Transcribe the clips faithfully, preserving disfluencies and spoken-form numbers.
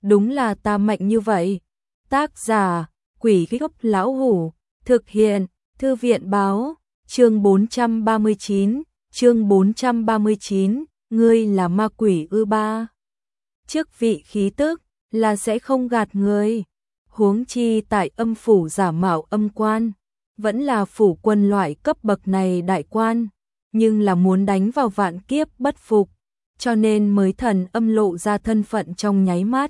đúng là ta mạnh như vậy. Tác giả, Quỷ Gốc Lão Hủ, thực hiện, Thư viện báo, chương bốn trăm ba mươi chín, chương bốn trăm ba mươi chín, ngươi là ma quỷ ư? Ba chức vị khí tức là sẽ không gạt người, huống chi tại âm phủ giả mạo âm quan, vẫn là phủ quân loại cấp bậc này đại quan, nhưng là muốn đánh vào vạn kiếp bất phục, cho nên mới thần âm lộ ra thân phận trong nháy mắt.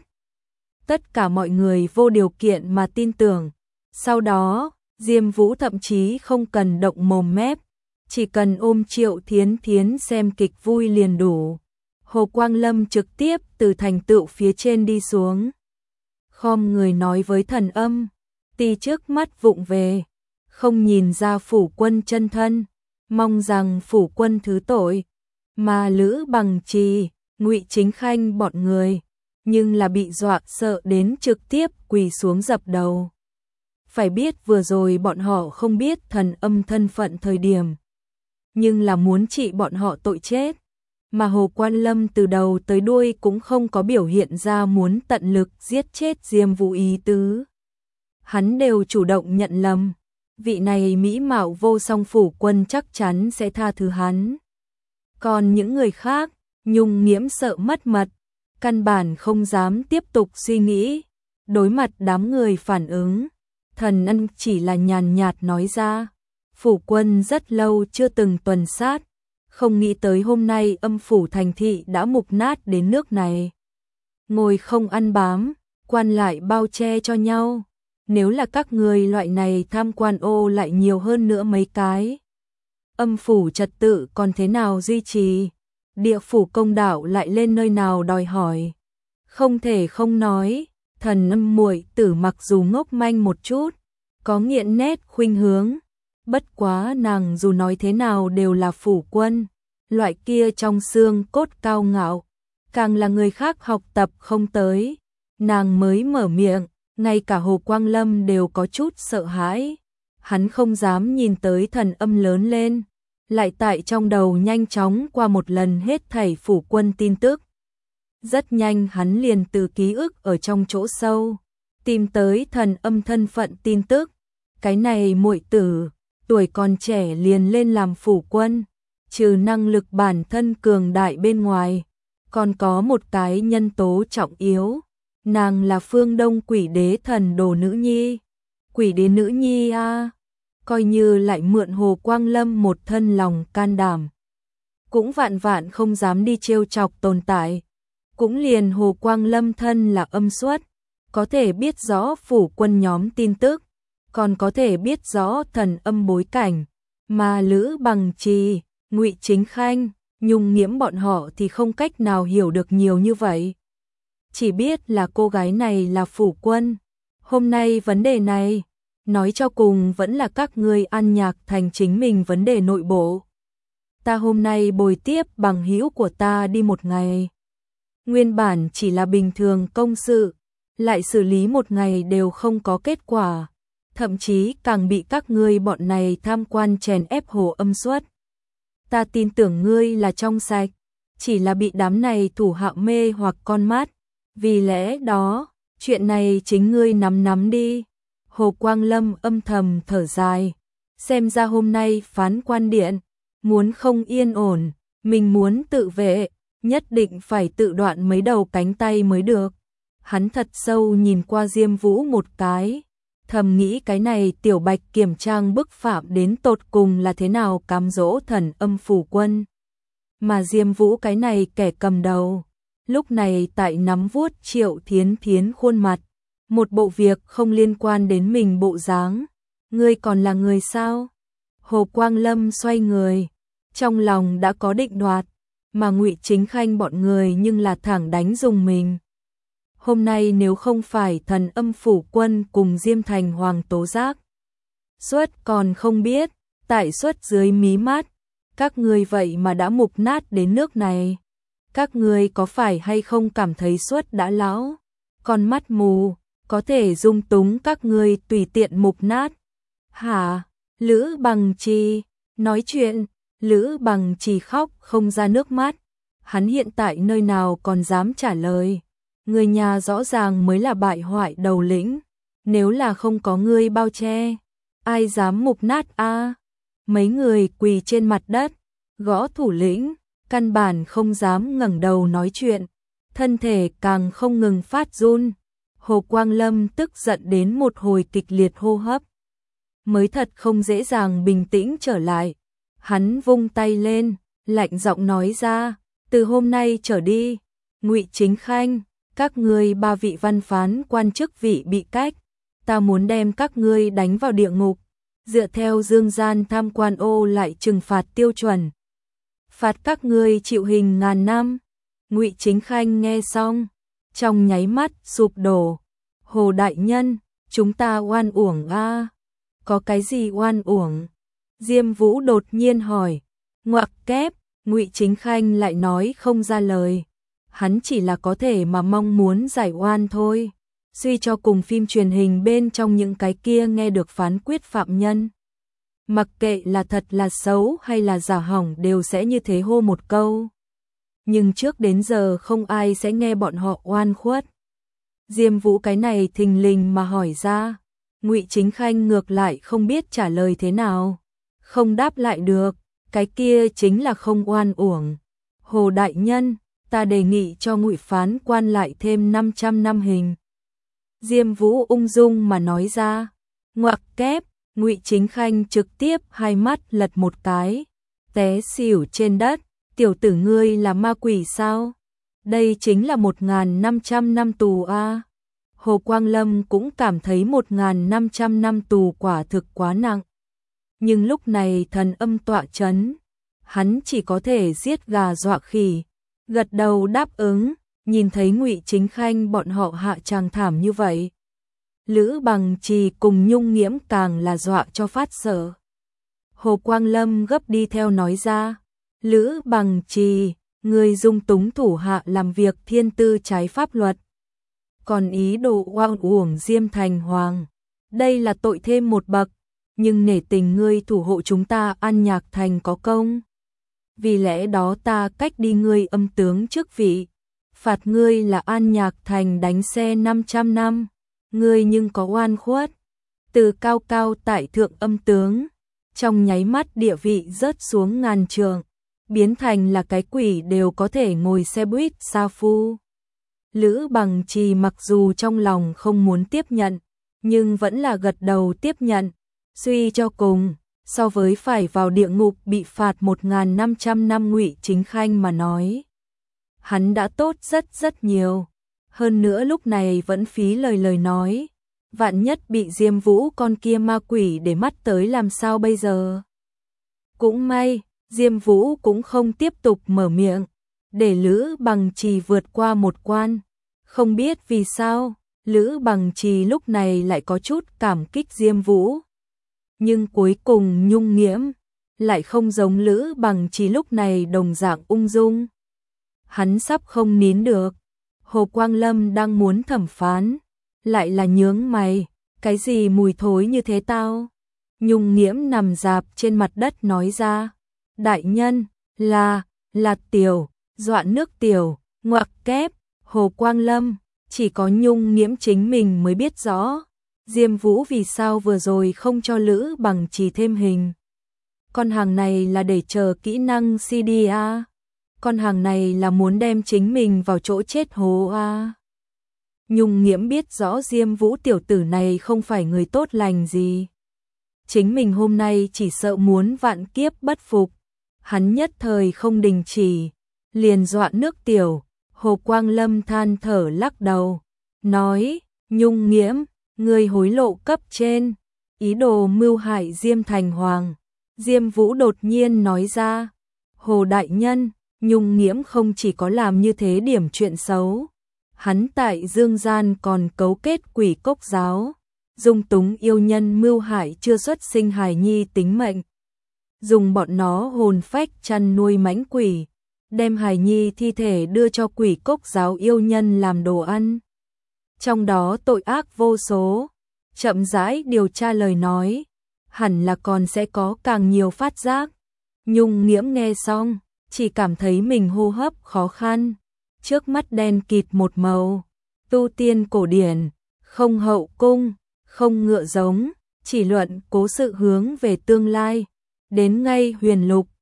Tất cả mọi người vô điều kiện mà tin tưởng. Sau đó, Diêm Vũ thậm chí không cần động mồm mép, chỉ cần ôm Triệu Thiến Thiến xem kịch vui liền đủ. Hồ Quang Lâm trực tiếp từ thành tựu phía trên đi xuống, khom người nói với thần âm, ti trước mắt vụng về, không nhìn ra phủ quân chân thân, mong rằng phủ quân thứ tội. Mà Lữ Bằng Trì, Ngụy Chính Khanh bọn người, nhưng là bị dọa sợ đến trực tiếp quỳ xuống dập đầu. Phải biết vừa rồi bọn họ không biết thần âm thân phận thời điểm, nhưng là muốn trị bọn họ tội chết. Mà Hồ Quan Lâm từ đầu tới đuôi cũng không có biểu hiện ra muốn tận lực giết chết Diêm Vũ ý tứ. Hắn đều chủ động nhận lầm, vị này mỹ mạo vô song phủ quân chắc chắn sẽ tha thứ hắn. Còn những người khác, Nhung Nghiễm sợ mất mật, căn bản không dám tiếp tục suy nghĩ. Đối mặt đám người phản ứng, thần ân chỉ là nhàn nhạt nói ra, phủ quân rất lâu chưa từng tuần sát, không nghĩ tới hôm nay âm phủ thành thị đã mục nát đến nước này. Ngồi không ăn bám, quan lại bao che cho nhau, nếu là các người loại này tham quan ô lại nhiều hơn nữa mấy cái. Âm phủ trật tự còn thế nào duy trì, địa phủ công đạo lại lên nơi nào đòi hỏi. Không thể không nói, thần âm muội tử mặc dù ngốc manh một chút, có nghiện nét khuynh hướng, bất quá nàng dù nói thế nào đều là phủ quân, loại kia trong xương cốt cao ngạo, càng là người khác học tập không tới. Nàng mới mở miệng, ngay cả Hồ Quang Lâm đều có chút sợ hãi, hắn không dám nhìn tới thần âm lớn lên, lại tại trong đầu nhanh chóng qua một lần hết thảy phủ quân tin tức. Rất nhanh hắn liền từ ký ức ở trong chỗ sâu tìm tới thần âm thân phận tin tức. Cái này muội tử, tuổi còn trẻ liền lên làm phủ quân, trừ năng lực bản thân cường đại bên ngoài, còn có một cái nhân tố trọng yếu, nàng là phương Đông quỷ đế thần đồ nữ nhi. Quỷ đế nữ nhi a, à, coi như lại mượn Hồ Quang Lâm một thân lòng can đảm, cũng vạn vạn không dám đi trêu chọc tồn tại. Cũng liền Hồ Quang Lâm thân là âm xuất, có thể biết rõ phủ quân nhóm tin tức, còn có thể biết rõ thần âm bối cảnh, mà Lữ Bằng Trì, Ngụy Chính Khanh, Nhung Nghiễm bọn họ thì không cách nào hiểu được nhiều như vậy. Chỉ biết là cô gái này là phủ quân. Hôm nay vấn đề này, nói cho cùng vẫn là các ngươi ăn nhạc thành chính mình vấn đề nội bộ. Ta hôm nay bồi tiếp bằng hữu của ta đi một ngày. Nguyên bản chỉ là bình thường công sự, lại xử lý một ngày đều không có kết quả, thậm chí càng bị các ngươi bọn này tham quan chèn ép Hồ âm suất. Ta tin tưởng ngươi là trong sạch, chỉ là bị đám này thủ hạ mê hoặc con mắt, vì lẽ đó, chuyện này chính ngươi nắm nắm đi. Hồ Quang Lâm âm thầm thở dài, xem ra hôm nay phán quan điện, muốn không yên ổn, mình muốn tự vệ, nhất định phải tự đoạn mấy đầu cánh tay mới được. Hắn thật sâu nhìn qua Diêm Vũ một cái, thầm nghĩ cái này tiểu bạch kiểm trang bức phạm đến tột cùng là thế nào cám dỗ thần âm phủ quân. Mà Diêm Vũ cái này kẻ cầm đầu, lúc này tại nắm vuốt Triệu Thiến Thiến khuôn mặt, một bộ việc không liên quan đến mình bộ dáng. Ngươi còn là người sao? Hồ Quang Lâm xoay người, trong lòng đã có định đoạt, mà Ngụy Chính Khanh bọn người nhưng là thẳng đánh dùng mình. Hôm nay nếu không phải thần âm phủ quân cùng Diêm Thành Hoàng tố giác, suất còn không biết, tại suất dưới mí mắt, các ngươi vậy mà đã mục nát đến nước này. Các ngươi có phải hay không cảm thấy suất đã lão, con mắt mù, có thể dung túng các ngươi tùy tiện mục nát? Hả? Lữ Bằng Trì nói chuyện, Lữ Bằng Trì khóc không ra nước mắt, hắn hiện tại nơi nào còn dám trả lời. Người nhà rõ ràng mới là bại hoại đầu lĩnh, nếu là không có ngươi bao che, ai dám mục nát a? Mấy người quỳ trên mặt đất, gõ thủ lĩnh, căn bản không dám ngẩng đầu nói chuyện, thân thể càng không ngừng phát run. Hồ Quang Lâm tức giận đến một hồi kịch liệt hô hấp, mới thật không dễ dàng bình tĩnh trở lại. Hắn vung tay lên, lạnh giọng nói ra, từ hôm nay trở đi, Ngụy Chính Khanh, các ngươi ba vị văn phán quan chức vị bị cách, ta muốn đem các ngươi đánh vào địa ngục, dựa theo dương gian tham quan ô lại trừng phạt tiêu chuẩn, phạt các ngươi chịu hình ngàn năm. Ngụy Chính Khanh nghe xong, trong nháy mắt sụp đổ. Hồ đại nhân, chúng ta oan uổng a? Có cái gì oan uổng? Diêm Vũ đột nhiên hỏi. Ngoặc kép, Ngụy Chính Khanh lại nói không ra lời. Hắn chỉ là có thể mà mong muốn giải oan thôi. Suy cho cùng phim truyền hình bên trong những cái kia nghe được phán quyết phạm nhân, mặc kệ là thật là xấu hay là giả hỏng đều sẽ như thế hô một câu. Nhưng trước đến giờ không ai sẽ nghe bọn họ oan khuất. Diêm Vũ cái này thình lình mà hỏi ra, Ngụy Chính Khanh ngược lại không biết trả lời thế nào, không đáp lại được, cái kia chính là không oan uổng. Hồ đại nhân, ta đề nghị cho Ngụy phán quan lại thêm năm trăm năm hình. Diêm Vũ ung dung mà nói ra. Ngoặc kép, Ngụy Chính Khanh trực tiếp hai mắt lật một cái, té xỉu trên đất. Tiểu tử ngươi là ma quỷ sao? Đây chính là một nghìn năm trăm năm tù a. Hồ Quang Lâm cũng cảm thấy một nghìn năm trăm năm tù quả thực quá nặng. Nhưng lúc này thần âm tọa chấn, hắn chỉ có thể giết gà dọa khỉ, gật đầu đáp ứng. Nhìn thấy Ngụy Chính Khanh bọn họ hạ tràng thảm như vậy, Lữ Bằng Trì cùng Nhung Nghiễm càng là dọa cho phát sợ. Hồ Quang Lâm gấp đi theo nói ra, Lữ Bằng Trì, người dung túng thủ hạ làm việc thiên tư trái pháp luật, còn ý đồ oan uổng Diêm Thành Hoàng, đây là tội thêm một bậc, nhưng nể tình ngươi thủ hộ chúng ta An Nhạc Thành có công, vì lẽ đó ta cách đi ngươi âm tướng chức vị, phạt ngươi là An Nhạc Thành đánh xe năm trăm năm, ngươi nhưng có oan khuất. Từ cao cao tại thượng âm tướng, trong nháy mắt địa vị rớt xuống ngàn trượng, biến thành là cái quỷ đều có thể ngồi xe buýt sa phu. Lữ Bằng Trì mặc dù trong lòng không muốn tiếp nhận, nhưng vẫn là gật đầu tiếp nhận. Suy cho cùng, so với phải vào địa ngục bị phạt một nghìn năm trăm năm Ngụy Chính Khanh mà nói, hắn đã tốt rất rất nhiều. Hơn nữa lúc này vẫn phí lời lời nói, vạn nhất bị Diêm Vũ con kia ma quỷ để mắt tới làm sao bây giờ. Cũng may, Diêm Vũ cũng không tiếp tục mở miệng, để Lữ Bằng Trì vượt qua một quan. Không biết vì sao, Lữ Bằng Trì lúc này lại có chút cảm kích Diêm Vũ. Nhưng cuối cùng Nhung Nghiễm lại không giống Lữ Bằng Trì lúc này đồng dạng ung dung. Hắn sắp không nín được. Hồ Quang Lâm đang muốn thẩm phán, lại là nhướng mày, cái gì mùi thối như thế tao? Nhung Nghiễm nằm rạp trên mặt đất nói ra, đại nhân, là, là tiểu, dọa nước tiểu, ngoặc kép. Hồ Quang Lâm, chỉ có Nhung Nghiễm chính mình mới biết rõ, Diêm Vũ vì sao vừa rồi không cho Lữ Bằng Trì thêm hình. Con hàng này là để chờ kỹ năng xê đê a. Con hàng này là muốn đem chính mình vào chỗ chết hố a. Nhung Nghiễm biết rõ Diêm Vũ tiểu tử này không phải người tốt lành gì. Chính mình hôm nay chỉ sợ muốn vạn kiếp bất phục. Hắn nhất thời không đình chỉ, liền dọa nước tiểu. Hồ Quang Lâm than thở lắc đầu, nói, Nhung Nghiễm, ngươi hối lộ cấp trên, ý đồ mưu hại Diêm Thành Hoàng. Diêm Vũ đột nhiên nói ra, Hồ đại nhân, Nhung Nghiễm không chỉ có làm như thế điểm chuyện xấu, hắn tại dương gian còn cấu kết quỷ cốc giáo, dung túng yêu nhân mưu hại chưa xuất sinh hài nhi tính mệnh, dùng bọn nó hồn phách chăn nuôi mãnh quỷ, đem hài nhi thi thể đưa cho quỷ cốc giáo yêu nhân làm đồ ăn. Trong đó tội ác vô số, chậm rãi điều tra lời nói, hẳn là còn sẽ có càng nhiều phát giác. Nhung Nghiễm nghe xong, chỉ cảm thấy mình hô hấp khó khăn, trước mắt đen kịt một màu, tu tiên cổ điển, không hậu cung, không ngựa giống, chỉ luận cố sự hướng về tương lai. Đến ngay huyền lục,